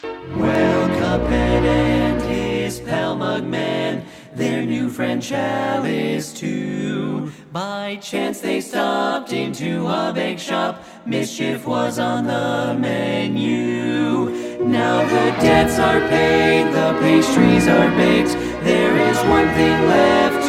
Well, Cuphead and his pal Mugman, their new friend Chalice too. By chance they stopped into a bake shop, mischief was on the menu. Now the debts are paid, the pastries are baked, there is one thing left